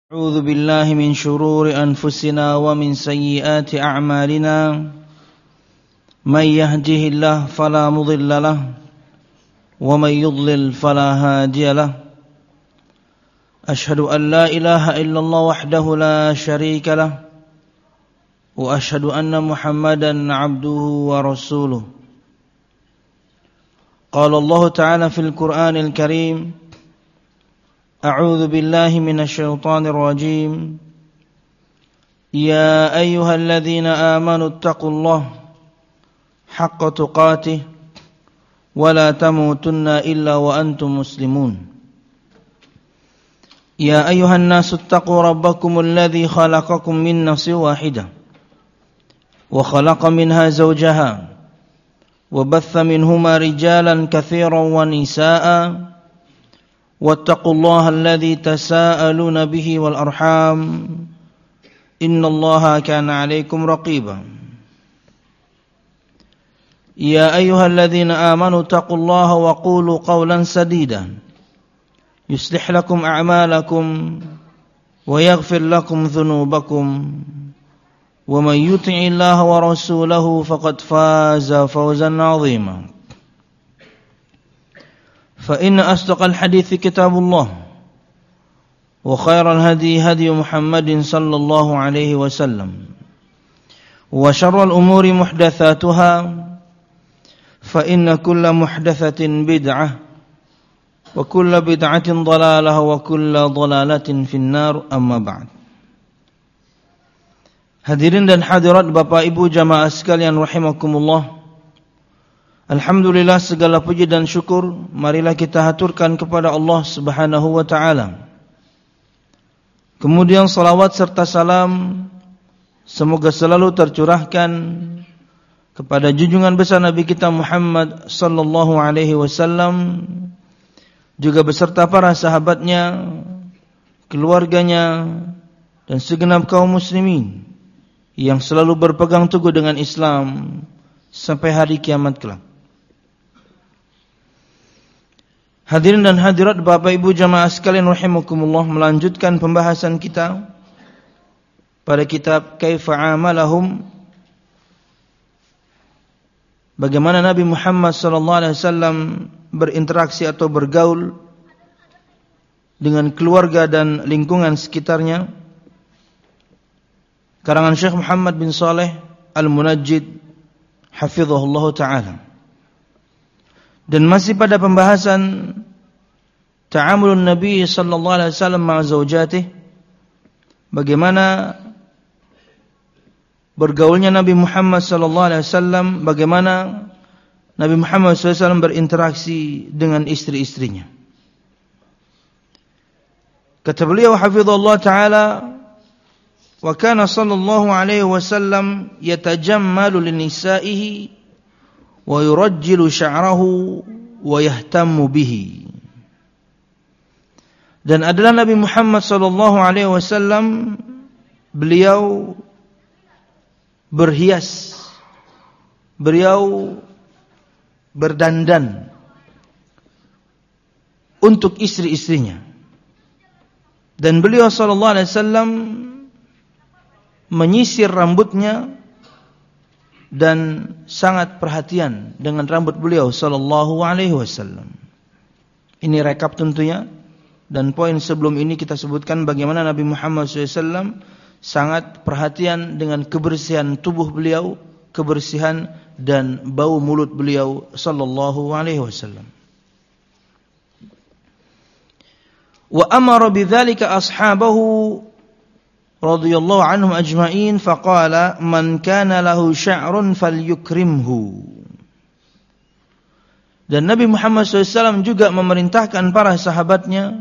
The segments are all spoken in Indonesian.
أعوذ بالله من شرور أنفسنا ومن سيئات أعمالنا من يهده الله فلا مضل له ومن يضلل فلا هادي له أشهد أن لا إله إلا الله وحده لا شريك له وأشهد أن محمدا عبده ورسوله قال الله تعالى في القرآن الكريم أعوذ بالله من الشيطان الرجيم يا أيها الذين آمنوا اتقوا الله حق تقاته ولا تموتن إلا وأنتم مسلمون يا أيها الناس اتقوا ربكم الذي خلقكم من نفس واحدة وخلق منها زوجها وبث منهما رجالا كثيرا ونساء واتقوا الله الذي تساءلون به والأرحام إن الله كان عليكم رقيبا يا أيها الذين آمنوا اتقوا الله وقولوا قولا سديدا يصلح لكم أعمالكم ويغفر لكم ذنوبكم ومن يطع الله ورسوله فقد فاز فوزا عظيما فإن أصدق الحديث كتاب الله وخير الهدي هدي محمد صلى الله عليه وسلم وشر الأمور محدثاتها فإن كل محدثة بدعة وكل بدعة ضلالة وكل ضلالة في النار أما بعد. Hadirin dan hadirat Bapak Ibu jamaah sekalian rahimakumullah. Alhamdulillah, segala puji dan syukur marilah kita haturkan kepada Allah Subhanahu wa taala. Kemudian salawat serta salam semoga selalu tercurahkan kepada junjungan besar Nabi kita Muhammad sallallahu alaihi wasallam, juga beserta para sahabatnya, keluarganya dan segenap kaum muslimin yang selalu berpegang teguh dengan Islam sampai hari kiamat kelak. Hadirin dan hadirat Bapak Ibu jamaah sekalian rahimakumullah, melanjutkan pembahasan kita pada kitab Kaifa Amalahum, bagaimana Nabi Muhammad sallallahu alaihi wasallam berinteraksi atau bergaul dengan keluarga dan lingkungan sekitarnya, karangan Syekh Muhammad bin Saleh Al-Munajjid hafizahullah ta'ala. Dan masih pada pembahasan ta'amulun Nabi sallallahu alaihi wasallam ma'a zaujatih, bagaimana bergaulnya Nabi Muhammad sallallahu alaihi wasallam, bagaimana Nabi Muhammad sallallahu alaihi wasallam berinteraksi dengan istri-istrinya. Kata beliau hafizahullah ta'ala, wa kana sallallahu alaihi wasallam yatajammalu linisa'ihi wa yurajjilu sya'rahu wa yahtammu bihi. Dan adalah Nabi Muhammad sallallahu alaihi wasallam, beliau berhias, beliau berdandan untuk istri-istrinya, dan beliau sallallahu alaihi wasallam menyisir rambutnya dan sangat perhatian dengan rambut beliau sallallahu alaihi wasallam. Ini rekap tentunya, dan poin sebelum ini kita sebutkan bagaimana Nabi Muhammad SAW sangat perhatian dengan kebersihan tubuh beliau, kebersihan dan bau mulut beliau sallallahu alaihi wasallam. Wa amara bidzalika ashabahu radhiyallahu anhum ajma'in faqala man kana lahu sya'run falyukrimhu. Dan Nabi Muhammad SAW juga memerintahkan para sahabatnya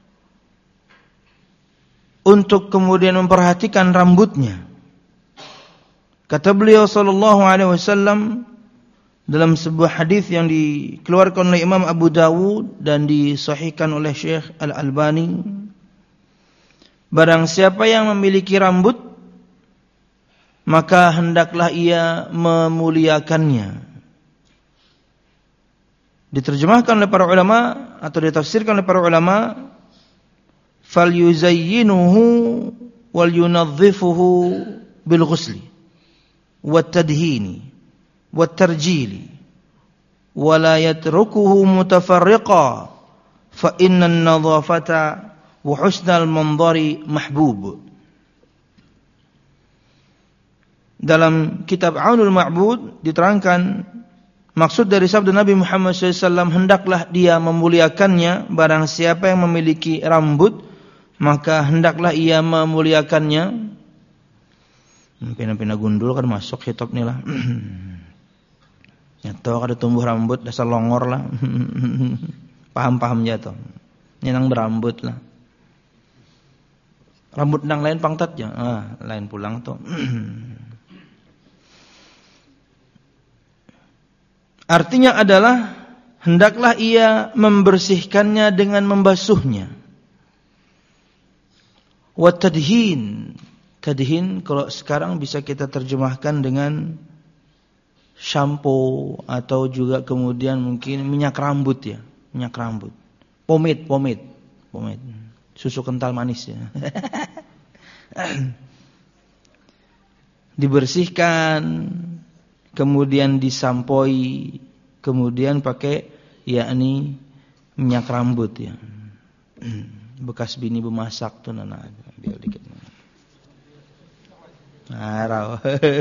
untuk kemudian memperhatikan rambutnya. Kata beliau sallallahu alaihi wasallam dalam sebuah hadis yang dikeluarkan oleh Imam Abu Dawud dan disahihkan oleh Syekh Al-Albani, barang siapa yang memiliki rambut, maka hendaklah ia memuliakannya. Diterjemahkan oleh para ulama atau ditafsirkan oleh para ulama, falyuzayyinuhu wal yunadhifuhu bil ghusli wat tadhini wat tarjili wa la yatrukuhu mutafarriqa fa innan nadhafata wa husnal mandhari mahbub. Dalam kitab Aunul Ma'bud diterangkan maksud dari sabda Nabi Muhammad SAW, hendaklah dia memuliakannya, barang siapa yang memiliki rambut maka hendaklah ia memuliakannya. Pina-pina gundul kan masuk hitop nih lah. Nyato kada tumbuh rambut dasar longor lah. Paham-paham jatuh. Nyenang berambut lah. Rambut nang lain pangtat ya. Lain pulang tuh. Artinya adalah hendaklah ia membersihkannya dengan membasuhnya. Wa tadhin. Tadhin kalau sekarang bisa kita terjemahkan dengan shampoo atau juga kemudian mungkin minyak rambut ya, minyak rambut. Pomade. Susu kental manis ya. Dibersihkan, kemudian disampoi, kemudian pakai yakni minyak rambut ya. Bekas bini bemasak tuh nana biar dikit. Raw.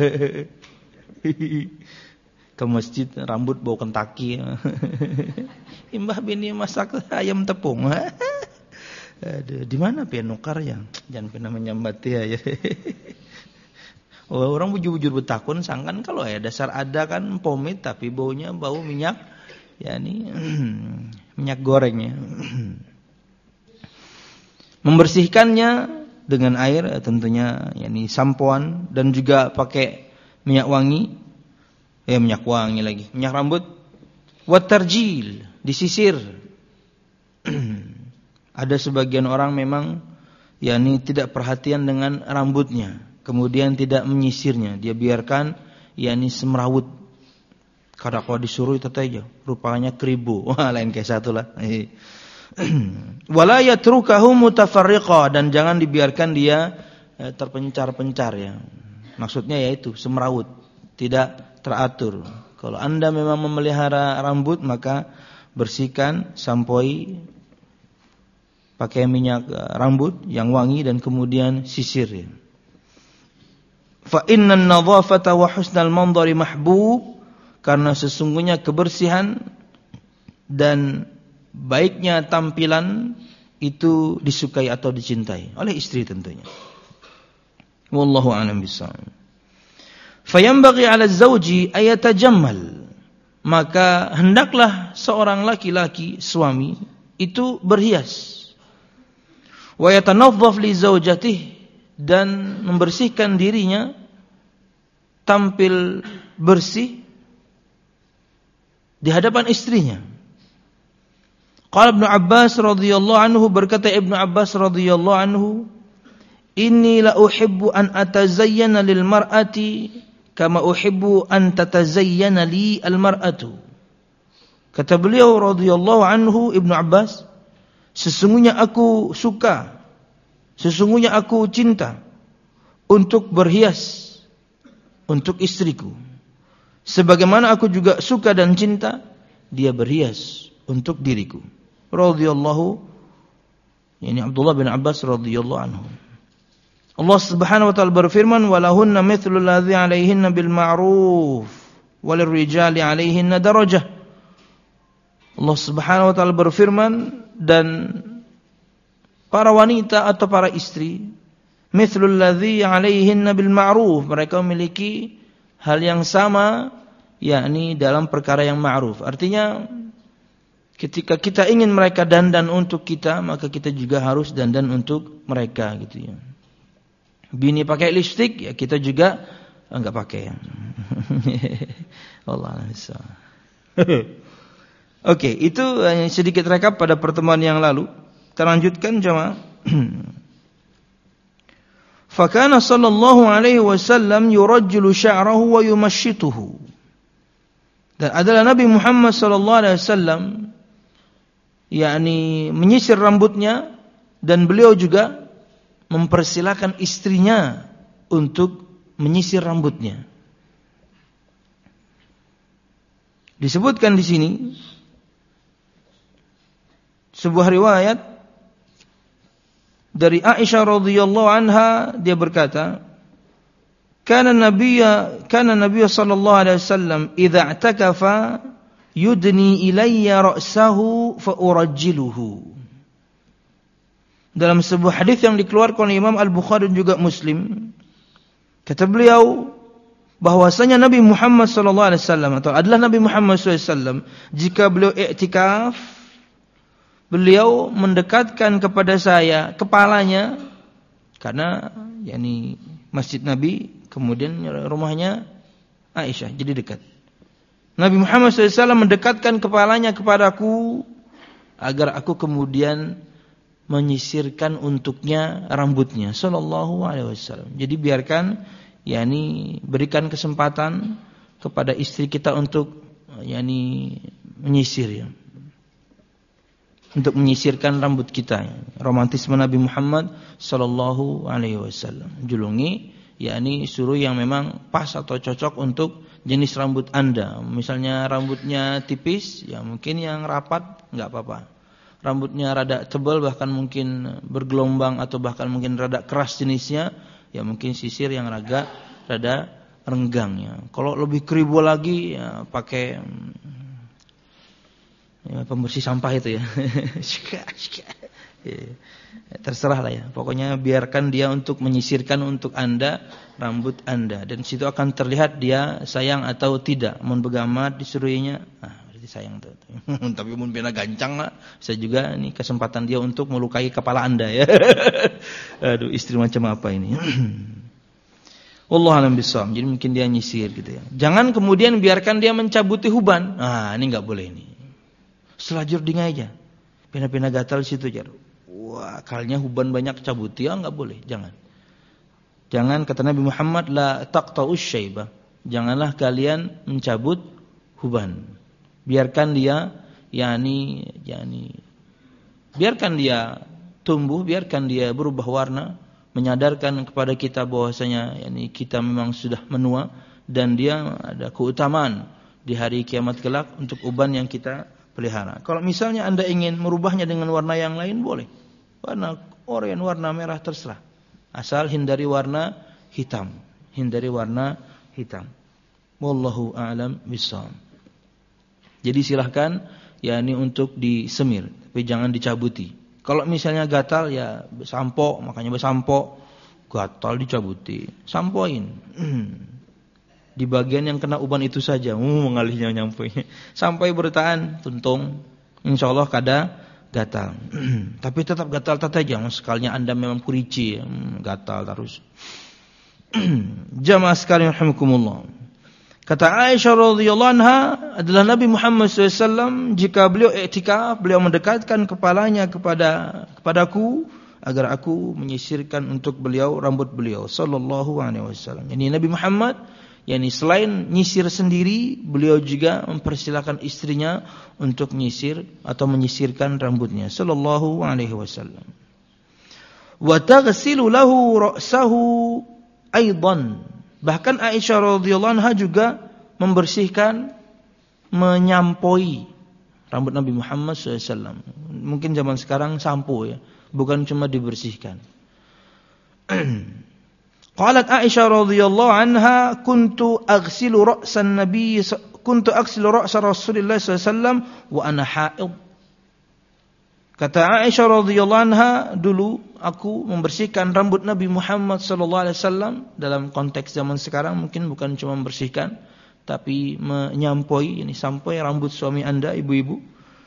Ke masjid rambut bau Kentucky. Imbah bini masak ayam tepung. Aduh, di mana pian nukar ya? Jangan pernah menyambat ya. Orang bujur-bujur betakun sangkan kalau ya dasar ada kan pomade tapi baunya bau minyak yakni minyak gorengnya. Membersihkannya dengan air tentunya yakni sampoan dan juga pakai minyak wangi. Minyak wangi lagi, minyak rambut. Wat tarjil, disisir. Ada sebagian orang memang yakni tidak perhatian dengan rambutnya, kemudian tidak menyisirnya, dia biarkan yakni semrawut. Kada kalau disuruh itu aja, rupanya keribu. Wah, lain kayak satu lah. Wala yatrukahu mutafarriqa, dan jangan dibiarkan dia terpencar-pencar ya. Maksudnya yaitu semrawut, tidak teratur. Kalau Anda memang memelihara rambut maka bersihkan, sampoi, pakai minyak rambut yang wangi dan kemudian sisir ya. Fa innan nadhafata wa husnal mandhari mahbub, karena sesungguhnya kebersihan dan baiknya tampilan itu disukai atau dicintai oleh istri tentunya. Wallahu a'lam bishawab. Fayanbaghi 'ala az-zawji ayatajammal, maka hendaklah seorang laki-laki suami itu berhias. Wa yatanazzaf li zawjatihi, dan membersihkan dirinya tampil bersih di hadapan istrinya. Qala Ibnu Abbas radhiyallahu anhu, berkata Ibnu Abbas radhiyallahu anhu, inni la uhibbu an atazayyana lil mar'ati kama uhibbu an tatazayyana li al mar'atu. Kata beliau radhiyallahu anhu, Ibnu Abbas, sesungguhnya aku suka, sesungguhnya aku cinta untuk berhias untuk istriku, sebagaimana aku juga suka dan cinta dia berhias untuk diriku. Radhiyallahu, ini Abdullah bin Abbas radhiyallahu anhu. Allah Subhanahu wa taala berfirman, walahunna mithlu alladhi 'alaihinna bil ma'ruf walirrijali 'alaihinna darajah. Allah Subhanahu wa taala berfirman, dan para wanita atau para istri mithlu alladhi 'alaihinna bil ma'ruf, mereka memiliki hal yang sama yakni dalam perkara yang ma'ruf. Artinya ketika kita ingin mereka dandan untuk kita, maka kita juga harus dandan untuk mereka gitu ya. Bini pakai lipstik, ya kita juga enggak pakai ya. Allah Alhamdulillah. Oke, itu sedikit rekap pada pertemuan yang lalu. Kita lanjutkan jemaah. Fakana sallallahu alaihi wasallam yurajjilu sya'rahu wa yumashshituhu. Dan adalah Nabi Muhammad sallallahu alaihi wasallam yakni menyisir rambutnya Dan beliau juga mempersilakan istrinya untuk menyisir rambutnya. Disebutkan di sini sebuah riwayat dari Aisyah radhiyallahu anha, dia berkata, Kana Nabiy sallallahu alaihi wasallam idza i'takafa yudni ilayya ra'sahu fa urajjiluhu. Dalam sebuah hadis yang dikeluarkan oleh Imam Al-Bukhari dan juga Muslim, kata beliau bahwasanya Nabi Muhammad sallallahu alaihi wasallam atau adalah Nabi Muhammad sallallahu alaihi wasallam, jika beliau i'tikaf, beliau mendekatkan kepada saya kepalanya, karena yakni masjid Nabi kemudian rumahnya Aisyah, jadi dekat. Nabi Muhammad SAW mendekatkan kepalanya kepadaku agar aku kemudian menyisirkan untuknya rambutnya sallallahu alaihi wasallam. Jadi biarkan, yakni berikan kesempatan kepada istri kita untuk yakni menyisir, ya. Untuk menyisirkan rambut kita. Romantisme Nabi Muhammad sallallahu alaihi wasallam. Julungi, yakni suruh yang memang pas atau cocok untuk jenis rambut Anda. Misalnya rambutnya tipis, ya mungkin yang rapat enggak apa-apa. Rambutnya rada tebal, bahkan mungkin bergelombang atau bahkan mungkin rada keras jenisnya, ya mungkin sisir yang rada renggang, ya. Kalau lebih keribu lagi, ya pakai pembersih sampah itu, ya. Terserah lah, ya. Pokoknya biarkan dia untuk menyisirkan untuk Anda rambut Anda, dan situ akan terlihat dia sayang atau tidak. Mun begamat disuruhinya, berarti sayang tuh. Tapi mun bina gancang lah, saya juga ini kesempatan dia untuk melukai kepala Anda, ya. Aduh, istri macam apa ini? Wallahu a'lam bishawab. Jadi mungkin dia nyisir gitu, ya. Jangan kemudian biarkan dia mencabuti huban. Ini enggak boleh ini. Selajur dingai aja. Pina-pina gatal situ jar. Wah, kalnya huban banyak cabuti, enggak boleh, jangan. Jangan, kata Nabi Muhammad, la taqta'us syaibah. Janganlah kalian mencabut huban. Biarkan dia biarkan dia tumbuh, biarkan dia berubah warna, menyadarkan kepada kita bahwasanya kita memang sudah menua dan dia ada keutamaan di hari kiamat kelak untuk uban yang kita pelihara. Kalau misalnya Anda ingin merubahnya dengan warna yang lain, boleh. Warna oranye, warna merah, terserah. Asal hindari warna hitam. Wallahu a'lam bishawab. Jadi silahkan untuk disemir, tapi jangan dicabuti. Kalau misalnya gatal, ya sampo, makanya bersampo. Gatal dicabuti, sampoin. Di bagian yang kena uban itu saja, mengalihnya nyampe. Sampai bertahan tuntung, insyaallah kada gatal. Tapi tetap gatal aja, sekalinya Anda memang kurici, gatal terus. Jamaah sekalian rahimakumullah. Kata Aisyah radhiyallahu anha, adalah Nabi Muhammad SAW, jika beliau i'tikaf, beliau mendekatkan kepalanya kepadaku agar aku menyisirkan untuk beliau rambut beliau sallallahu alaihi wasallam. Ini Nabi Muhammad, selain nyisir sendiri, beliau juga mempersilakan istrinya untuk nyisir atau menyisirkan rambutnya sallallahu alaihi wasallam. Wa taghsilu lahu ra'sahu aidan. Bahkan Aisyah radhiyallahu anha juga membersihkan, menyampoi rambut Nabi Muhammad SAW. Mungkin zaman sekarang sampo, ya, bukan cuma dibersihkan. Qalat Aisyah radhiyallahu anha, kuntu aghsilu ra'sa Rasulillah SAW wa ana haid. Kata Aisyah radhiyallahu anha, dulu aku membersihkan rambut Nabi Muhammad sallallahu alaihi wasallam. Dalam konteks zaman sekarang mungkin bukan cuma membersihkan, tapi menyampoi, sampai rambut suami Anda, ibu-ibu.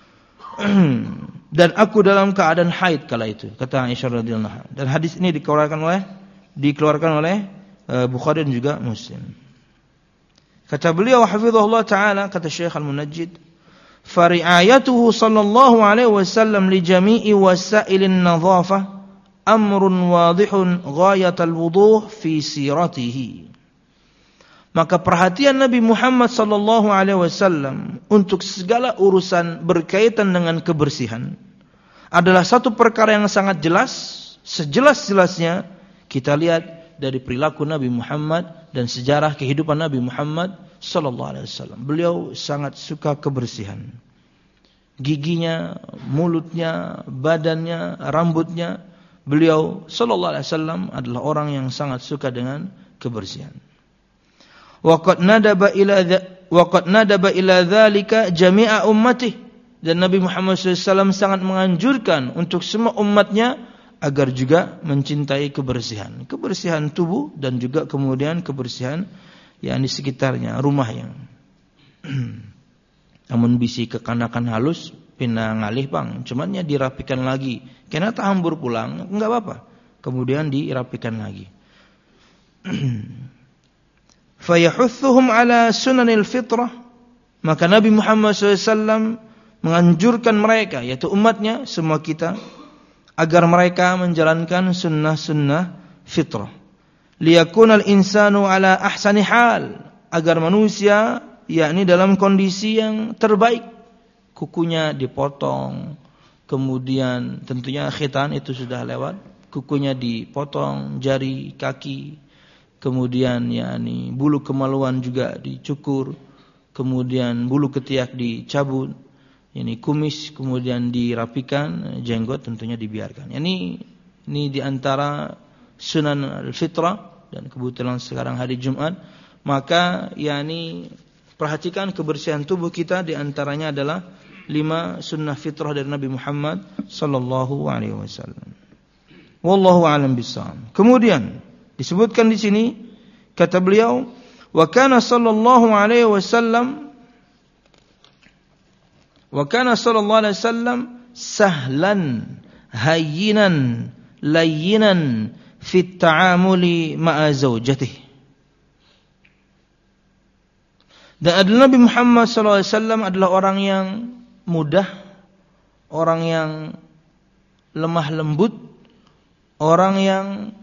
Dan aku dalam keadaan haid kala itu, kata Aisyah radhiyallahu anha. Dan hadis ini dikeluarkan oleh Bukhari dan juga Muslim. Kata beliau hafizahullah taala, kata Syekh Al-Munajjid, fari'ayatuhu sallallahu alaihi wasallam li jami'i wasailin nadhafah amrun wadihun ghayatal wuduh fi siratihi. Maka perhatian Nabi Muhammad sallallahu alaihi wasallam untuk segala urusan berkaitan dengan kebersihan adalah satu perkara yang sangat jelas, sejelas-jelasnya kita lihat dari perilaku Nabi Muhammad dan sejarah kehidupan Nabi Muhammad sallallahu alaihi wasallam. Beliau sangat suka kebersihan. Giginya, mulutnya, badannya, rambutnya, beliau sallallahu alaihi wasallam adalah orang yang sangat suka dengan kebersihan. Waqad nadaba ila dzalika jami'a ummatihi. Dan Nabi Muhammad SAW sangat menganjurkan untuk semua umatnya agar juga mencintai kebersihan. Kebersihan tubuh dan juga kemudian kebersihan yang di sekitarnya, rumahnya. Namun bisi kekanakan halus, pindah ngalih bang. Cuman ya dirapikan lagi. Kena tak hambur pulang, enggak apa-apa. Kemudian dirapikan lagi. Fayahuthuhum ala sunanil fitrah. Maka Nabi Muhammad SAW menganjurkan mereka, yaitu umatnya, semua kita, agar mereka menjalankan sunnah-sunnah fitrah. Liyakunal insanu ala ahsani hal, agar manusia yakni dalam kondisi yang terbaik. Kukunya dipotong, kemudian tentunya khitan itu sudah lewat, kukunya dipotong, jari, kaki, kemudian yakni bulu kemaluan juga dicukur, kemudian bulu ketiak dicabut, ini kumis kemudian dirapikan, jenggot tentunya dibiarkan. Ini di antara sunan al-fitrah, dan kebetulan sekarang hari Jumat, maka yakni perhatikan kebersihan tubuh kita, di antaranya adalah 5 sunnah fitrah dari Nabi Muhammad sallallahu alaihi wasallam. Wallahu a'lam bishawab. Kemudian disebutkan di sini, kata beliau, wa kana sallallahu alaihi wasallam sahlan hayyinan layyinan fit ta'amuli ma'a zaujatihi. Dan adalah Nabi Muhammad SAW adalah orang yang mudah, orang yang lemah lembut, orang yang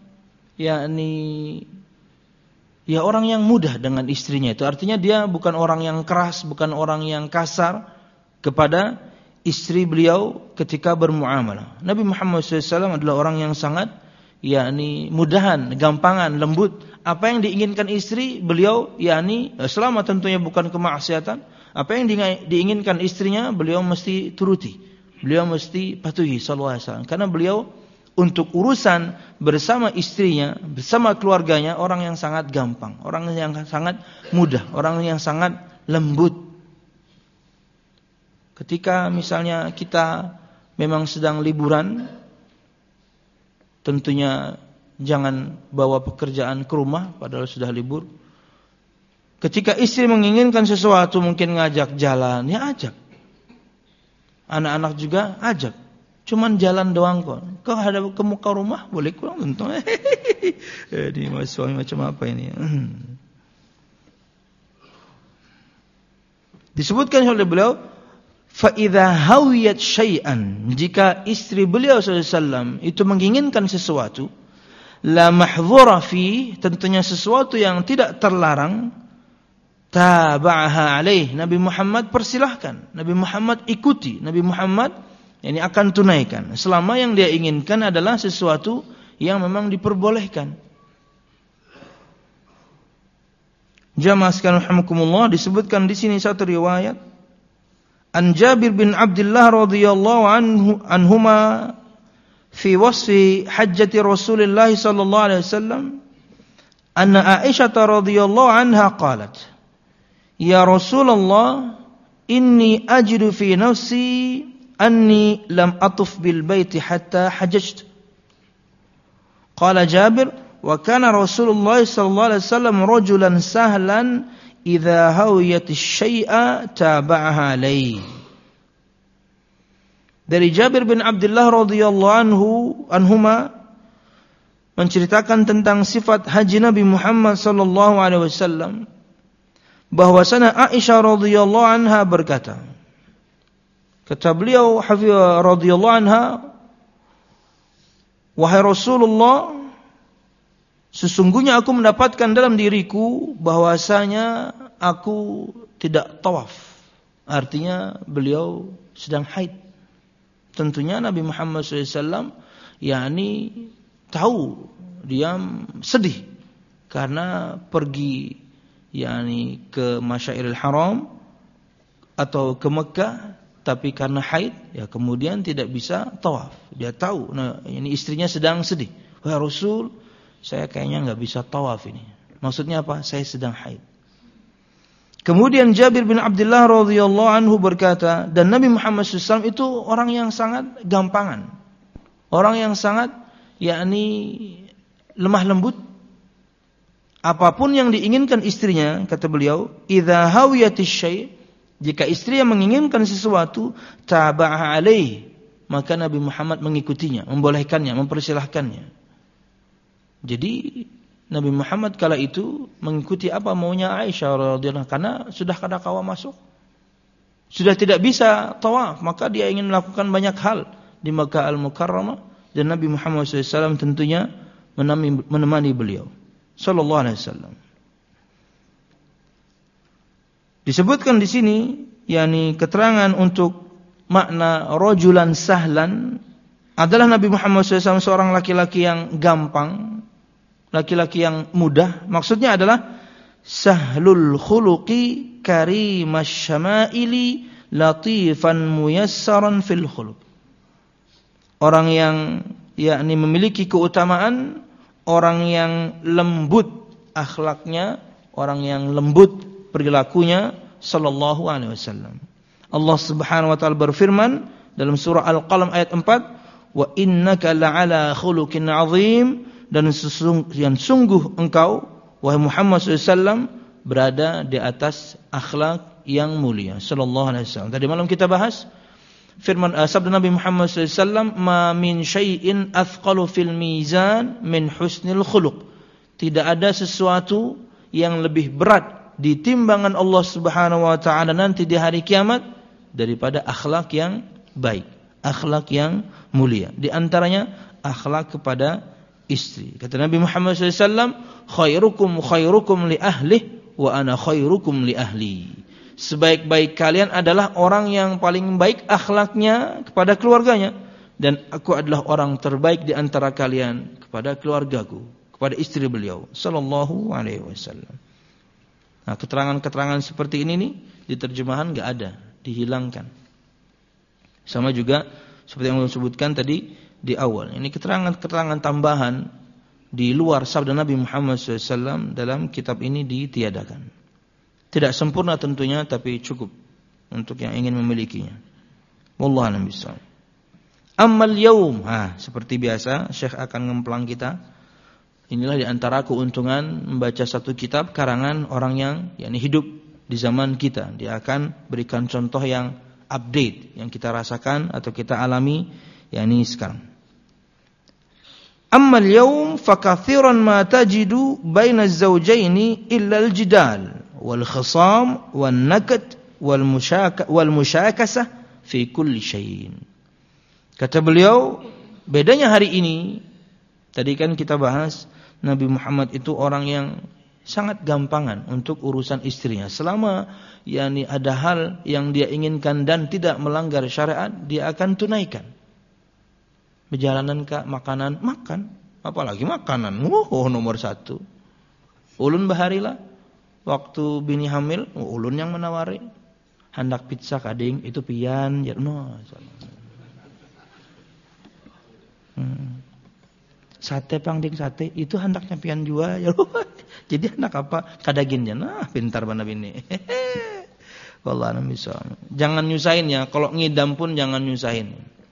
orang yang mudah dengan istrinya. Itu artinya dia bukan orang yang keras, bukan orang yang kasar kepada istri beliau ketika bermuamalah. Nabi Muhammad SAW adalah orang yang sangat mudahan, gampangan, lembut. Apa yang diinginkan istri beliau selama tentunya bukan kemaksiatan, apa yang diinginkan istrinya beliau mesti turuti, beliau mesti patuhi sallallahu alaihi wasallam. Karena beliau untuk urusan bersama istrinya, bersama keluarganya, orang yang sangat gampang, orang yang sangat mudah, orang yang sangat lembut. Ketika misalnya kita memang sedang liburan, tentunya jangan bawa pekerjaan ke rumah padahal sudah libur. Ketika istri menginginkan sesuatu, mungkin ngajak jalan, ya ajak. Anak-anak juga ajak. Cuman jalan doang kok. Kau hadap ke muka rumah, boleh pulang tentu. Ini suami macam apa ini? Disebutkan oleh beliau, فَإِذَا هَوْيَتْ شَيْئًا, jika istri beliau SAW itu menginginkan sesuatu, la mahdhura fi, tentunya sesuatu yang tidak terlarang, taba'aha alaih, Nabi Muhammad persilahkan, Nabi Muhammad ikuti, Nabi Muhammad ini akan tunaikan selama yang dia inginkan adalah sesuatu yang memang diperbolehkan. Jamaah sekalian rahimakumullah, disebutkan di sini satu riwayat an Jabir bin Abdullah radhiyallahu anhuma fi wasfi hajjati Rasulillah sallallahu alaihi wasallam anna Aisyah radhiyallahu anha qalat ya Rasulullah inni ajidu fi nafsi anni lam atuf bil baiti hatta hajjat. Qala Jabir wa kana Rasulullah sallallahu alaihi wasallam rajulan sahlan idza hawiyat syai'a taba'aha alaihi. Dari Jabir bin Abdullah radhiyallahu anhuma menceritakan tentang sifat haji Nabi Muhammad sallallahu alaihi wasallam, bahwasanya Aisyah radhiyallahu anha berkata, kata beliau radhiyallahu anha, wahai Rasulullah, sesungguhnya aku mendapatkan dalam diriku bahwasanya aku tidak tawaf. Artinya beliau sedang haid, tentunya Nabi Muhammad SAW yakni tahu, dia sedih karena pergi yakni ke Masyairil Haram atau ke Mekah, tapi karena haid ya kemudian tidak bisa tawaf. Dia tahu, nah ini istrinya sedang sedih. Wah Rasul, saya kayaknya nggak bisa tawaf ini. Maksudnya apa? Saya sedang haid. Kemudian Jabir bin Abdullah radhiyallahu anhu berkata, dan Nabi Muhammad SAW itu orang yang sangat gampangan, orang yang sangat yakni lemah lembut. Apapun yang diinginkan istrinya, kata beliau, idza hawiyatish syai', jika istri yang menginginkan sesuatu, taba'a alaih, maka Nabi Muhammad mengikutinya, membolehkannya, mempersilahkannya. Jadi Nabi Muhammad kala itu mengikuti apa maunya Aisyah radhiyallahu anha, karena sudah kada kawa masuk, sudah tidak bisa tawaf, maka dia ingin melakukan banyak hal di Makkah Al-Mukarramah, dan Nabi Muhammad SAW tentunya menemani beliau sallallahu alaihi wasallam. Disebutkan di sini yakni keterangan untuk makna rajulan sahlan adalah Nabi Muhammad SAW seorang laki-laki yang gampang, laki-laki yang mudah. Maksudnya adalah sahlul khuluqi karimash syama'ili latifan muyassaran fil khuluq. Orang yang yakni memiliki keutamaan, orang yang lembut akhlaknya, orang yang lembut perilakunya sallallahu alaihi wasallam. Allah Subhanahu wa taala berfirman dalam surah Al-Qalam ayat 4, "Wa innaka la'ala khuluqin 'azim," dan sungguh engkau wahai Muhammad SAW berada di atas akhlak yang mulia sallallahu alaihi wasallam. Tadi malam kita bahas firman sabda Nabi Muhammad SAW, "Ma min syai'in athqalu fil mizan min husnil khuluq." Tidak ada sesuatu yang lebih berat di timbangan Allah Subhanahu wa taala nanti di hari kiamat daripada akhlak yang baik, akhlak yang mulia. Di antaranya akhlak kepada istri. Kata Nabi Muhammad SAW, "Khairukum khairukum li ahlihi wa ana khairukum li ahli." Sebaik-baik kalian adalah orang yang paling baik akhlaknya kepada keluarganya, dan aku adalah orang terbaik di antara kalian kepada keluargaku, kepada istri beliau sallallahu alaihi wasallam. Nah, keterangan-keterangan seperti ini nih di terjemahan enggak ada, dihilangkan. Sama juga seperti yang saya sebutkan tadi di awal. Ini keterangan-keterangan tambahan di luar sabda Nabi Muhammad SAW dalam kitab ini ditiadakan. Tidak sempurna tentunya, tapi cukup untuk yang ingin memilikinya. Wallahu a'lam bishawab. Ammal yaum, seperti biasa Syekh akan ngemplang kita. Inilah di antara keuntungan membaca satu kitab karangan orang yang yakni hidup di zaman kita. Dia akan berikan contoh yang update, yang kita rasakan atau kita alami yakni sekarang. Ammal yaum fakathiran ma tajidu baina az-zawjaini illa al-jidal wal khisam wan nakat wal musyakasah fi kulli syai'in. Kata beliau, bedanya hari ini, tadi kan kita bahas Nabi Muhammad itu orang yang sangat gampangan untuk urusan istrinya. Selama yakni ada hal yang dia inginkan dan tidak melanggar syariat, dia akan tunaikan. Perjalanan ke makanan, makan. Apalagi makanan, nomor 1. Ulun baharilah, waktu bini hamil, ulun yang menawari. Hendak pizza kading, itu pian. Sate pangding sate, itu hendaknya pian jua. Jadi hendak apa? Kadaginnya. Nah, pintar bana bini. Wallah bisa. Jangan nyusahin ya, kalau ngidam pun jangan nyusahin.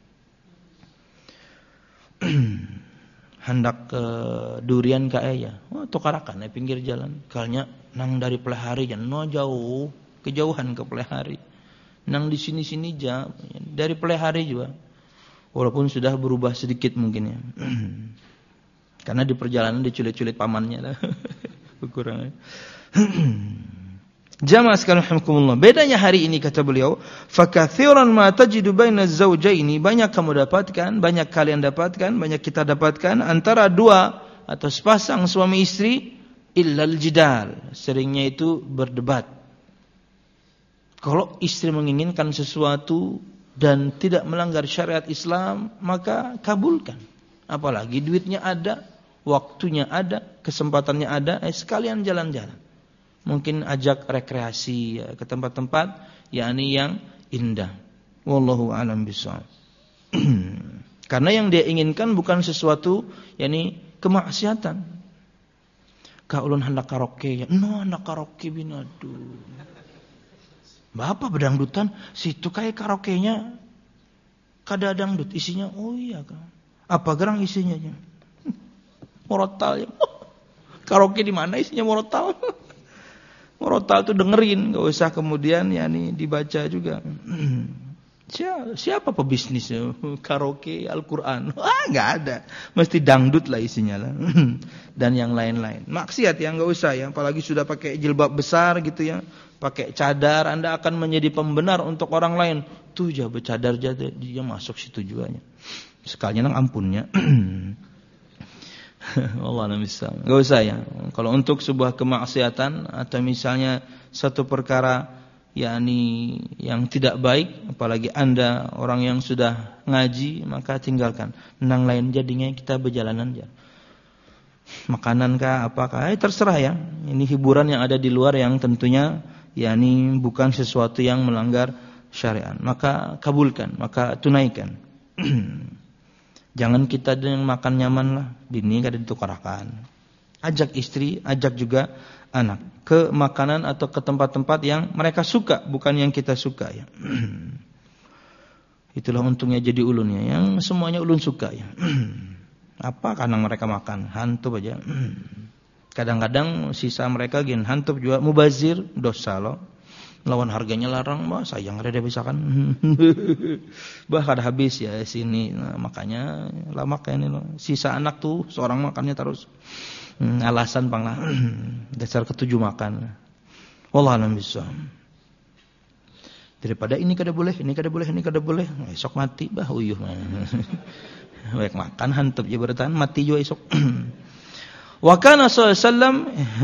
Hendak ke durian kaya, tukarakan pinggir jalan. Kalnya nang dari pelahari jangan jauh, kejauhan ke pelahari. Nang di sini-sini jam dari pelahari juga. Walaupun sudah berubah sedikit mungkin ya. Karena di perjalanan diculit-culit pamannya lah. Kurang. Jamaah sekalian rahimakumullah. Bedanya hari ini kata beliau, fakathiran ma tajidu baina az-zawjaini, banyak kamu dapatkan, banyak kalian dapatkan, banyak kita dapatkan antara dua atau sepasang suami istri illal jidal. Seringnya itu berdebat. Kalau istri menginginkan sesuatu, dan tidak melanggar syariat Islam, maka kabulkan. Apalagi duitnya ada, waktunya ada, kesempatannya ada, sekalian jalan-jalan. Mungkin ajak rekreasi ke tempat-tempat yakni yang indah. Wallahu a'lam bishawab. Karena yang dia inginkan bukan sesuatu yakni kemaksiatan. Ka ulun hendak karaoke, hendak karaoke binadu. Bapak bedangdutan, situ kayak karaoke-nya kada dangdut isinya. Oh iya kan. Apa gerang isinya? Morotal ya. Karaoke di mana isinya morotal? Morotal tuh dengerin, enggak usah kemudian yakni dibaca juga. Siapa pebisnis karaoke Al-Qur'an? Enggak ada. Mesti dangdut lah isinya lah. Dan yang lain-lain. Maksiat ya enggak usah ya, apalagi sudah pakai jilbab besar gitu ya. Pakai cadar, Anda akan menjadi pembenar untuk orang lain. Tuh ya bercadar aja dia masuk situ juanya. Sekalian ampunnya. Allah namisal. Enggak usah ya. Kalau untuk sebuah kemaksiatan atau misalnya satu perkara yakni yang tidak baik, apalagi Anda orang yang sudah ngaji, maka tinggalkan. Nang lain jadinya kita berjalanan aja. Makanan kah apakah? Terserah ya. Ini hiburan yang ada di luar yang tentunya yakni bukan sesuatu yang melanggar syariat. Maka kabulkan, maka tunaikan. Jangan kita dengan makan nyaman lah, bini kada ditukarakan. Ajak istri, ajak juga anak ke makanan atau ke tempat-tempat yang mereka suka, bukan yang kita suka ya. Itulah untungnya jadi ulun ya, yang semuanya ulun suka ya. Apa karena mereka makan hantup aja. Kadang-kadang sisa mereka gin hantup juga mubazir, dosa loh. Lawan harganya larang, bah sayang ada bisa kan. Bah kada habis ya sini. Nah, makanya lama kayak ini loh. Sisa anak tuh seorang makannya terus. Alasan panglah. Dasar ketujuh makan. Wallahu a'lam bishawab. Daripada ini kada boleh, ini kada boleh, ini kada boleh. Esok mati bah uyuh. Baik makan hantup je bertahan mati juga esok. Wa kana sallallahu alaihi wasallam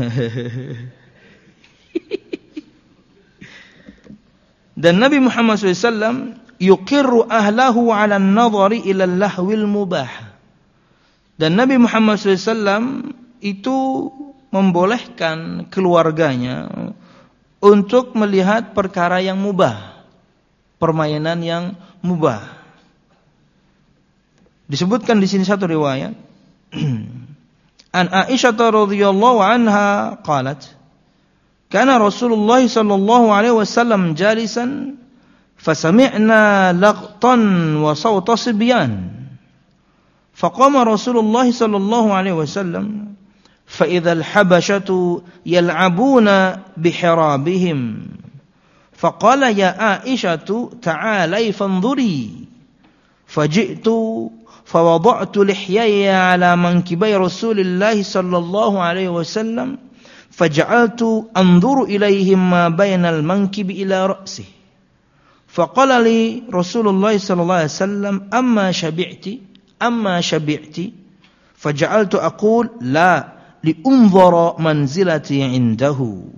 dan Nabi Muhammad SAW yuqirru ahlahu ala an-nadhari ila al-lahwil mubah. Dan Nabi Muhammad SAW itu membolehkan keluarganya untuk melihat perkara yang mubah, permainan yang mubah. Disebutkan di sini satu riwayat. An Aisyah radhiyallahu anha qalat kana Rasulullah sallallahu alaihi wasallam jalisan fasami'na laqtan wa sawta sibyan faqama Rasulullah sallallahu alaihi wasallam fa idza al-habashatu yal'abuna bihirabihim faqala ya Aisyah ta'alai fanzuri faji'tu fawada'tu lihyaya ala mankibai Rasulillah sallallahu alaihi wasallam faja'altu anzuru ilaihim ma bainal mankibi ila ra'sih faqala li Rasulullah sallallahu alaihi wasallam amma syabi'ti faja'altu aqul la li unzara manzilati indahu.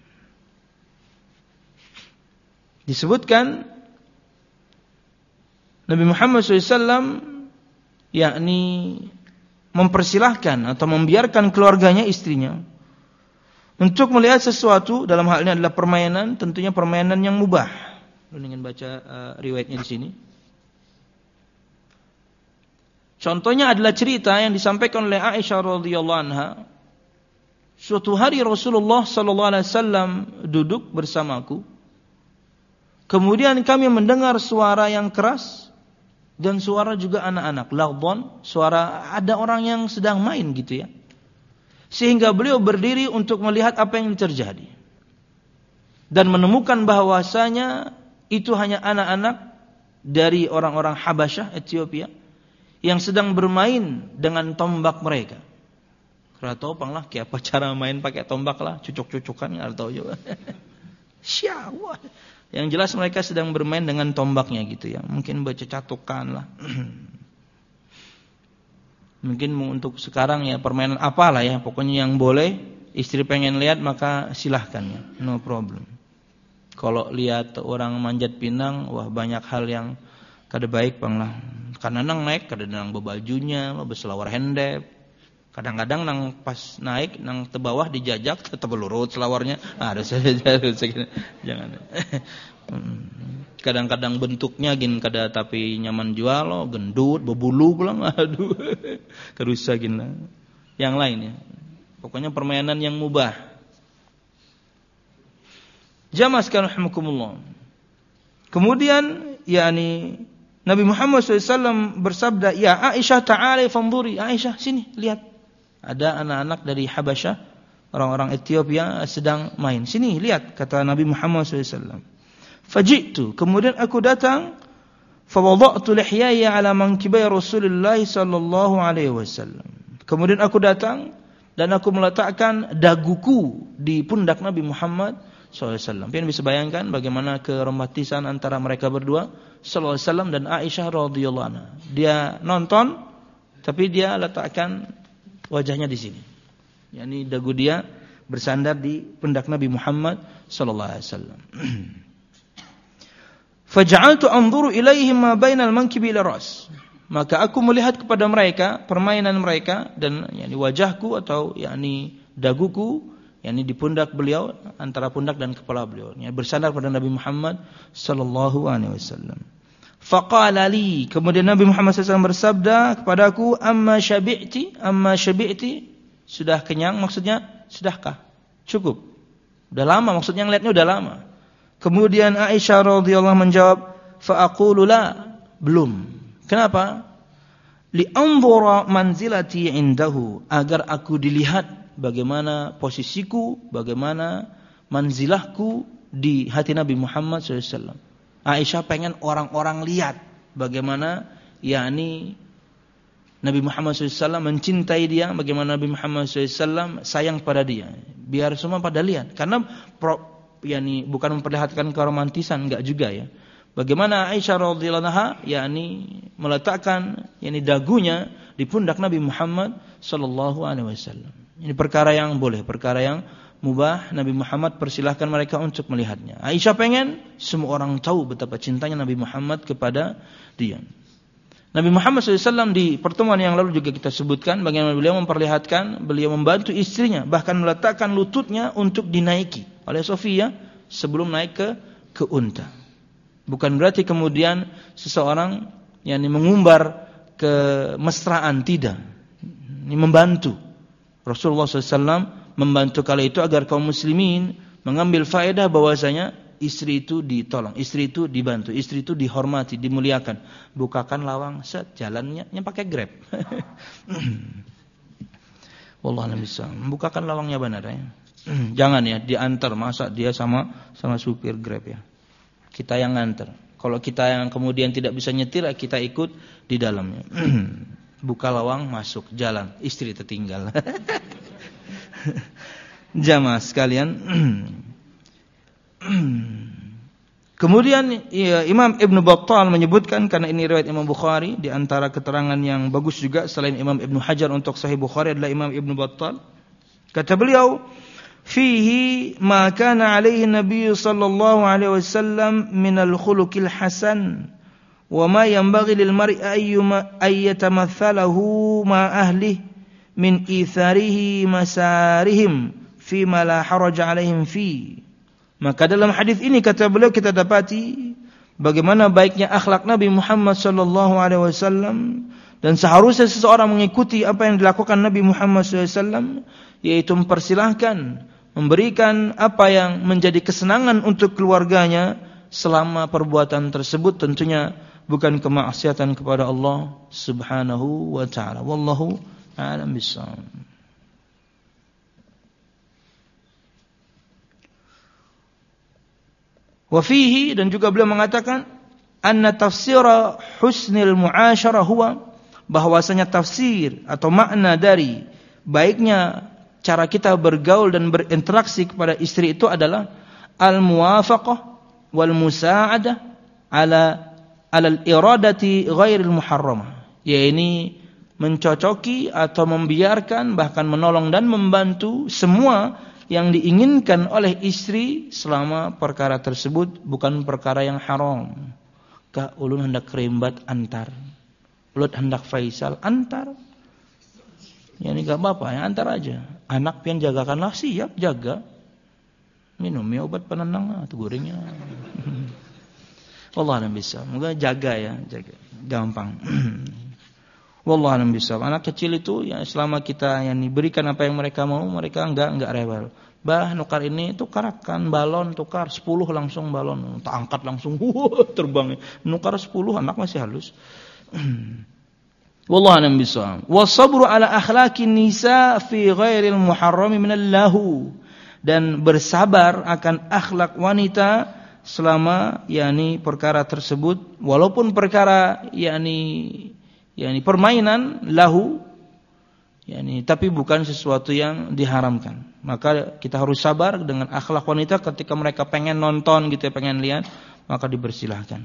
Disebutkan Nabi Muhammad SAW yakni mempersilahkan atau membiarkan keluarganya, istrinya untuk melihat sesuatu, dalam hal ini adalah permainan, tentunya permainan yang mubah. Lu ingin baca riwayatnya di sini. Contohnya adalah cerita yang disampaikan oleh Aisyah radhiyallahu anha. Suatu hari Rasulullah sallallahu alaihi wasallam duduk bersamaku. Kemudian kami mendengar suara yang keras dan suara juga anak-anak, laghdon, suara ada orang yang sedang main gitu ya. Sehingga beliau berdiri untuk melihat apa yang terjadi. Dan menemukan bahwasanya itu hanya anak-anak dari orang-orang Habasyah, Ethiopia, yang sedang bermain dengan tombak mereka. Kada tahu panglah kayak apa cara main pakai tombak lah, cucuk-cucukan enggak tahu juga. Syawah. Yang jelas mereka sedang bermain dengan tombaknya gitu ya. Mungkin baca catukan lah. Mungkin untuk sekarang ya permainan apalah ya, pokoknya yang boleh istri pengen lihat maka silahkan ya, no problem. Kalau lihat orang manjat pinang, wah banyak hal yang kada baik bang lah. Karena nang naik, kada nang bebajunya, berselawar hendep. Kadang-kadang nang pas naik, nang te bawah dijajak, tetap belurut selawarnya. Ada saja jangan. Kadang-kadang bentuknya gin kada tapi nyaman jual, gendut, bebulu pulang, aduh, kerusa gin lah. Yang lain ya. Pokoknya permainan yang mubah. Jamaah sekalian rahimakumullah. Kemudian yakni Nabi Muhammad SAW bersabda, "Ya Aisyah ta'ala fanzuri." Aisyah, sini lihat. Ada anak-anak dari Habasyah, orang-orang Ethiopia sedang main. Sini lihat, kata Nabi Muhammad SAW. Faji'tu, kemudian aku datang, fa wada'tu lihyaya ala mankibai Rasulullah sallallahu alaihi wasallam. Kemudian aku datang dan aku meletakkan daguku di pundak Nabi Muhammad SAW. Pian bisa bayangkan bagaimana keromatisan antara mereka berdua, sallallahu alaihi wasallam dan Aisyah radhiyallahu anha. Dia nonton, tapi dia letakkan wajahnya di sini. yakni dagu dia bersandar di pundak Nabi Muhammad sallallahu alaihi wasallam. Faja'altu anzuru ilaihim ma bainal mankibi ila ras. Maka aku melihat kepada mereka, permainan mereka dan yakni wajahku atau yakni daguku yakni di pundak beliau, antara pundak dan kepala beliau, yakni bersandar pada Nabi Muhammad sallallahu alaihi wasallam. Faqala li, kemudian Nabi Muhammad SAW bersabda kepadaku, amma syabi'ti, sudah kenyang, maksudnya sudahkah? Cukup. Udah lama, maksudnya ngeliatnya udah lama. Kemudian Aisyah radhiyallahu menjawab, fa aqulu la, belum. Kenapa? Li anzura manzilati indahu, agar aku dilihat bagaimana posisiku, bagaimana manzilahku di hati Nabi Muhammad SAW. Aisyah pengen orang-orang lihat bagaimana yakni Nabi Muhammad SAW mencintai dia, bagaimana Nabi Muhammad SAW sayang pada dia. Biar semua pada lihat. Karena yakni bukan memperlihatkan keromantisan, enggak juga ya. Bagaimana Aisyah radhiyallahu anha yakni meletakkan yakni dagunya di pundak Nabi Muhammad sallallahu alaihi wasallam. Ini perkara yang boleh, perkara yang mubah. Nabi Muhammad persilahkan mereka untuk melihatnya. Aisyah pengen semua orang tahu betapa cintanya Nabi Muhammad kepada dia. Nabi Muhammad SAW di pertemuan yang lalu juga kita sebutkan bagaimana beliau memperlihatkan, beliau membantu istrinya, bahkan meletakkan lututnya untuk dinaiki oleh Sofia sebelum naik ke unta. Bukan berarti kemudian seseorang yang mengumbar kemesraan, tidak. Ini membantu. Rasulullah SAW membantu kala itu agar kaum muslimin mengambil faedah bahwasanya istri itu ditolong, istri itu dibantu, istri itu dihormati, dimuliakan. Bukakan lawang set jalannya yang pakai Grab. Wallahu a'lam bishawab. Bukakan lawangnya benar ya. Jangan ya diantar, masa dia sama supir Grab ya. Kita yang nganter. Kalau kita yang kemudian tidak bisa nyetir, kita ikut di dalamnya. Buka lawang, masuk, jalan, istri tertinggal. Jamaah sekalian. Kemudian ya, Imam Ibn Battal menyebutkan, karena ini riwayat Imam Bukhari, di antara keterangan yang bagus juga selain Imam Ibn Hajar untuk Sahih Bukhari adalah Imam Ibn Battal. Kata beliau, fihi ma kana alaihi Nabi sallallahu alaihi wasallam min al-khuluqil hasan wa ma yanbaghi lil mar'i ayyatamathalahu ma ahlihi min itharihi masarihim fi ma la haraja alaihim fi. Maka dalam hadis ini kata beliau kita dapati bagaimana baiknya akhlak Nabi Muhammad sallallahu alaihi wasallam, dan seharusnya seseorang mengikuti apa yang dilakukan Nabi Muhammad sallallahu alaihi wasallam, yaitu mempersilahkan, memberikan apa yang menjadi kesenangan untuk keluarganya selama perbuatan tersebut tentunya bukan kemaksiatan kepada Allah Subhanahu wa taala. Wallahu a'lam bishawab. Wa fihi, dan juga beliau mengatakan anna tafsira husnil muasyarah huwa, bahwasanya tafsir atau makna dari baiknya cara kita bergaul dan berinteraksi kepada istri itu adalah al-muwafaqah wal musa'adah ala al-iradati ghairil muharramah, yaitu mencocoki atau membiarkan, bahkan menolong dan membantu semua yang diinginkan oleh istri selama perkara tersebut bukan perkara yang haram. Kak ulun hendak kerimbat antar. Ulut hendak Faisal antar. Ya ini gak apa-apa ya antar aja. Anak pian jagakanlah siap jaga. Minumnya obat penenang atau gorengnya. Wallahualam bisa. Moga jaga ya, jaga. Gampang. Wallahualam bisa. Anak kecil itu ya selama kita yang diberikan apa yang mereka mau, mereka enggak rewel. Bah nukar ini tukarakan balon tukar 10 langsung balon. Tak angkat langsung terbang. Nukar 10 anak masih halus. Wallahualam bisa. Wasabru ala akhlaqin nisa fi ghairil muharrami minal lahu. Dan bersabar akan akhlak wanita selama yakni perkara tersebut walaupun perkara yakni permainan lahu yakni tapi bukan sesuatu yang diharamkan. Maka kita harus sabar dengan akhlak wanita ketika mereka pengen nonton gitu ya, pengen lihat, maka dipersilahkan.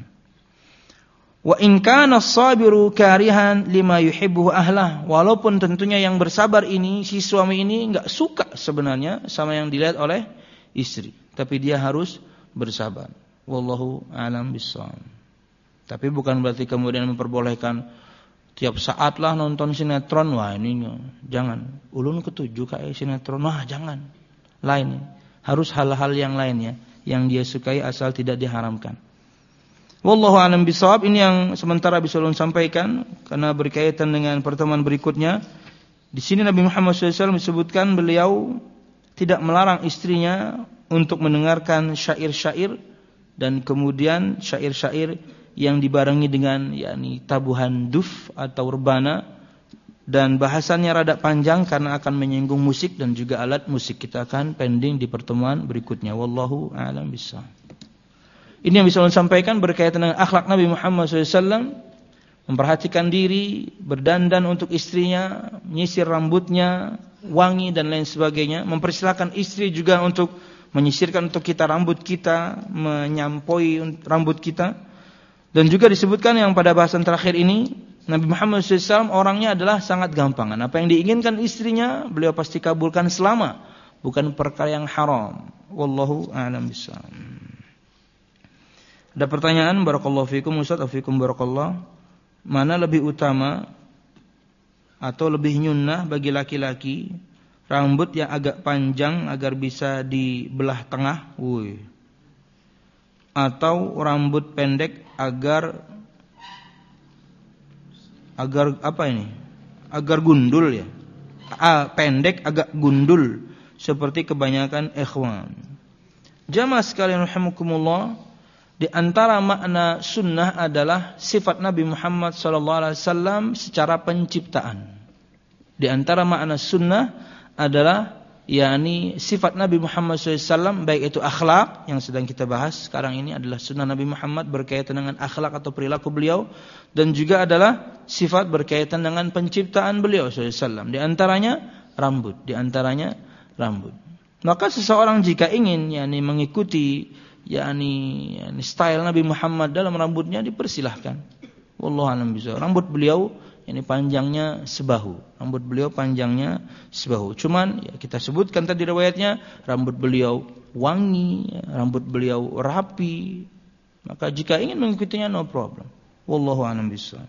Wa in kana as-sabiru karihan lima yuhibbu ahlah, walaupun tentunya yang bersabar ini si suami ini enggak suka sebenarnya sama yang dilihat oleh istri, tapi dia harus bersabar. Wallahu a'lam bissawab. Tapi bukan berarti kemudian memperbolehkan tiap saat lah nonton sinetron, wah ini jangan. Ulun ketujuh kayak sinetron, wah jangan. Lain, harus hal-hal yang lainnya yang dia sukai asal tidak diharamkan. Wallahu a'lam bishawab. Ini yang sementara bisa ulun sampaikan karena berkaitan dengan pertemuan berikutnya. Di sini Nabi Muhammad SAW disebutkan beliau tidak melarang istrinya untuk mendengarkan syair-syair dan kemudian syair-syair yang dibarengi dengan yakni tabuhan duf atau rebana dan bahasannya rada panjang karena akan menyinggung musik dan juga alat musik. Kita akan pending di pertemuan berikutnya. Wallahu a'lam bishawab. Ini yang bisa saya sampaikan berkaitan dengan akhlak Nabi Muhammad SAW. Memperhatikan diri, berdandan untuk istrinya, menyisir rambutnya, wangi dan lain sebagainya. Mempersilahkan istri juga untuk menyisirkan untuk kita rambut kita, menyampoi rambut kita. Dan juga disebutkan yang pada bahasan terakhir ini, Nabi Muhammad SAW orangnya adalah sangat gampangan. Apa yang diinginkan istrinya, beliau pasti kabulkan selama bukan perkara yang haram. Wallahu a'lam bishawab. Ada pertanyaan, barakallahu fikum Ustaz, afikum barakallah. Mana lebih utama atau lebih nyunnah bagi laki-laki rambut yang agak panjang agar bisa dibelah tengah, atau rambut pendek agar apa ini? Agar gundul ya. Pendek agak gundul seperti kebanyakan ikhwan. Jamaah sekalian rahimakumullah, di antara makna sunnah adalah sifat Nabi Muhammad SAW secara penciptaan. Di antara makna sunnah adalah yakni sifat Nabi Muhammad SAW, baik itu akhlak yang sedang kita bahas sekarang ini adalah sunnah Nabi Muhammad berkaitan dengan akhlak atau perilaku beliau, dan juga adalah sifat berkaitan dengan penciptaan beliau SAW. Di antaranya rambut, Maka seseorang jika ingin yakni mengikuti yakni style Nabi Muhammad dalam rambutnya dipersilahkan. Wallahu a'lam bishawab. Rambut beliau ini panjangnya sebahu. Cuman ya kita sebutkan tadi riwayatnya, rambut beliau wangi, rambut beliau rapi. Maka jika ingin mengikutinya no problem. Wallahu a'lam bishawab.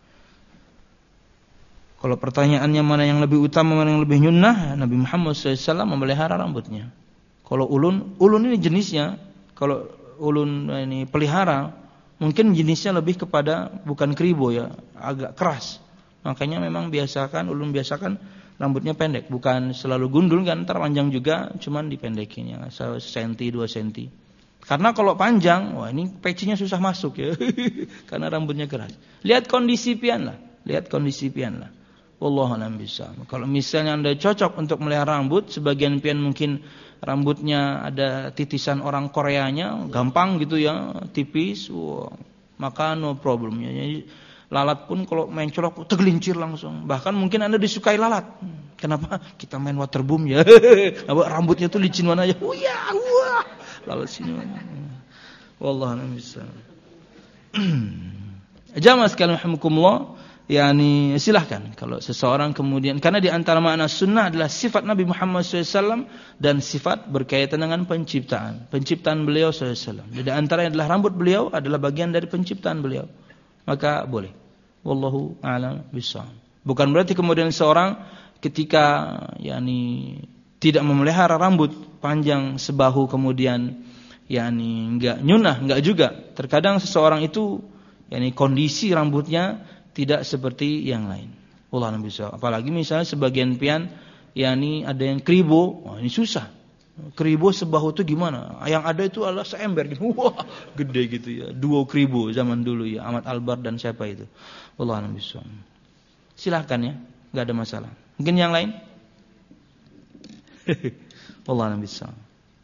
Kalau pertanyaannya mana yang lebih utama, mana yang lebih nyunnah, Nabi Muhammad SAW memelihara rambutnya. Kalau ulun ini jenisnya, kalau ulun ini pelihara, mungkin jenisnya lebih kepada bukan kribo ya, agak keras. Makanya memang ulun biasakan rambutnya pendek, bukan selalu gundul kan, ntar panjang juga, cuman dipendekin ya, 1 cm 2 cm. Karena kalau panjang, wah ini pecinya susah masuk ya, karena rambutnya keras. Lihat kondisi pian lah. Wallahu a'lam bishawab. Kalau misalnya Anda cocok untuk melihara rambut, sebagian pian mungkin rambutnya ada titisan orang Koreanya, gampang gitu ya, tipis, maka no problemnya. Jadi lalat pun kalau main colok tergelincir langsung. Bahkan mungkin Anda disukai lalat. Kenapa? Kita main waterboom ya. Rambutnya tuh licin mana aja. Wah. Lalat sini mana. Wallahu a'lam bishawab. Jamaah sekalian rahimakumullah, yakni silahkan kalau seseorang kemudian, karena di antara makna sunnah adalah sifat Nabi Muhammad SAW dan sifat berkaitan dengan penciptaan beliau SAW. Di antaranya adalah rambut beliau adalah bagian dari penciptaan beliau, maka boleh. Wallahu a'lam bishawab. Bukan berarti kemudian seorang ketika yakni tidak memelihara rambut panjang sebahu kemudian yakni enggak nyunah, enggak juga. Terkadang seseorang itu yakni kondisi rambutnya tidak seperti yang lain. Wallahu a'lam bishawab. Apalagi misalnya sebagian pian yakni ada yang kribo, wah ini susah. Kribo sebahu itu gimana? Yang ada itu adalah seember gitu. Wah, gede gitu ya. 2 kribo zaman dulu ya, Ahmad Albar dan siapa itu. Wallahu a'lam bishawab. Silakan ya, enggak ada masalah. Mungkin yang lain? Wallahu a'lam bishawab.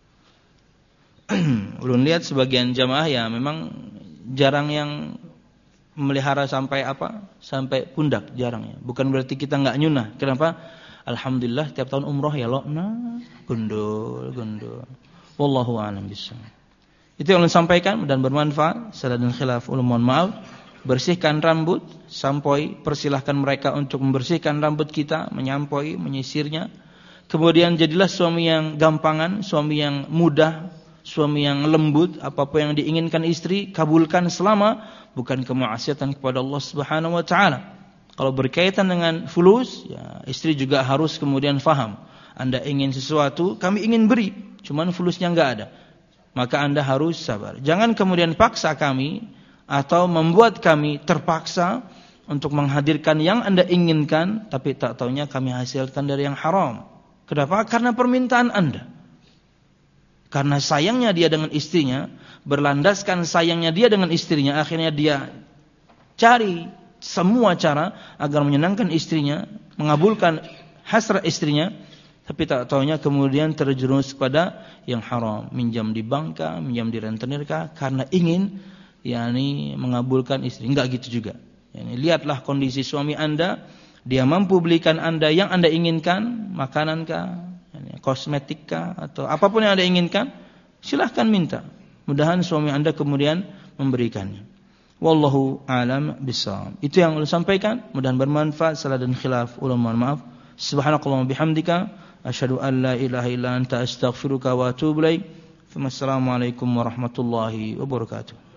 Ulun lihat sebagian jamaah ya memang jarang yang memelihara sampai sampai pundak, jarang ya. Bukan berarti kita enggak nyunah. Kenapa? Alhamdulillah tiap tahun umroh ya lokna gundul. Wallahu a'lam bishawab. Itu yang ulun sampaikan dan bermanfaat. Salah dan khilaf ulun mohon maaf. Bersihkan rambut, sampai persilahkan mereka untuk membersihkan rambut kita, menyampoi, menyisirnya. Kemudian jadilah suami yang gampangan, suami yang mudah, suami yang lembut. Apapun yang diinginkan istri, kabulkan selama bukan kemaksiatan kepada Allah Subhanahu wa taala. Kalau berkaitan dengan fulus, ya istri juga harus kemudian faham. Anda ingin sesuatu, kami ingin beri, cuman fulusnya enggak ada. Maka Anda harus sabar. Jangan kemudian paksa kami atau membuat kami terpaksa untuk menghadirkan yang Anda inginkan, tapi tak taunya kami hasilkan dari yang haram. Kenapa? Karena permintaan Anda. Karena sayangnya dia dengan istrinya, berlandaskan sayangnya dia dengan istrinya, akhirnya dia cari semua cara agar menyenangkan istrinya, mengabulkan hasrat istrinya, tapi tak taunya kemudian terjerumus kepada yang haram, minjam di banka, minjam di rentenirkah, karena ingin yakni mengabulkan istri. Enggak gitu juga. Yani lihatlah kondisi suami Anda, dia mampu belikan Anda yang Anda inginkan, makanankah, yani kosmetikkah atau apapun yang Anda inginkan, silahkan minta. Mudahan suami Anda kemudian memberikannya. Wallahu a'lam bishawab. Itu yang ulun sampaikan, mudahan bermanfaat. Salah dan khilaf ulun mohon maaf. Subhanakallahumma bihamdika asyhadu an la ilaha illa anta astaghfiruka wa atubu ilaik. Wassalamualaikum warahmatullahi wabarakatuh.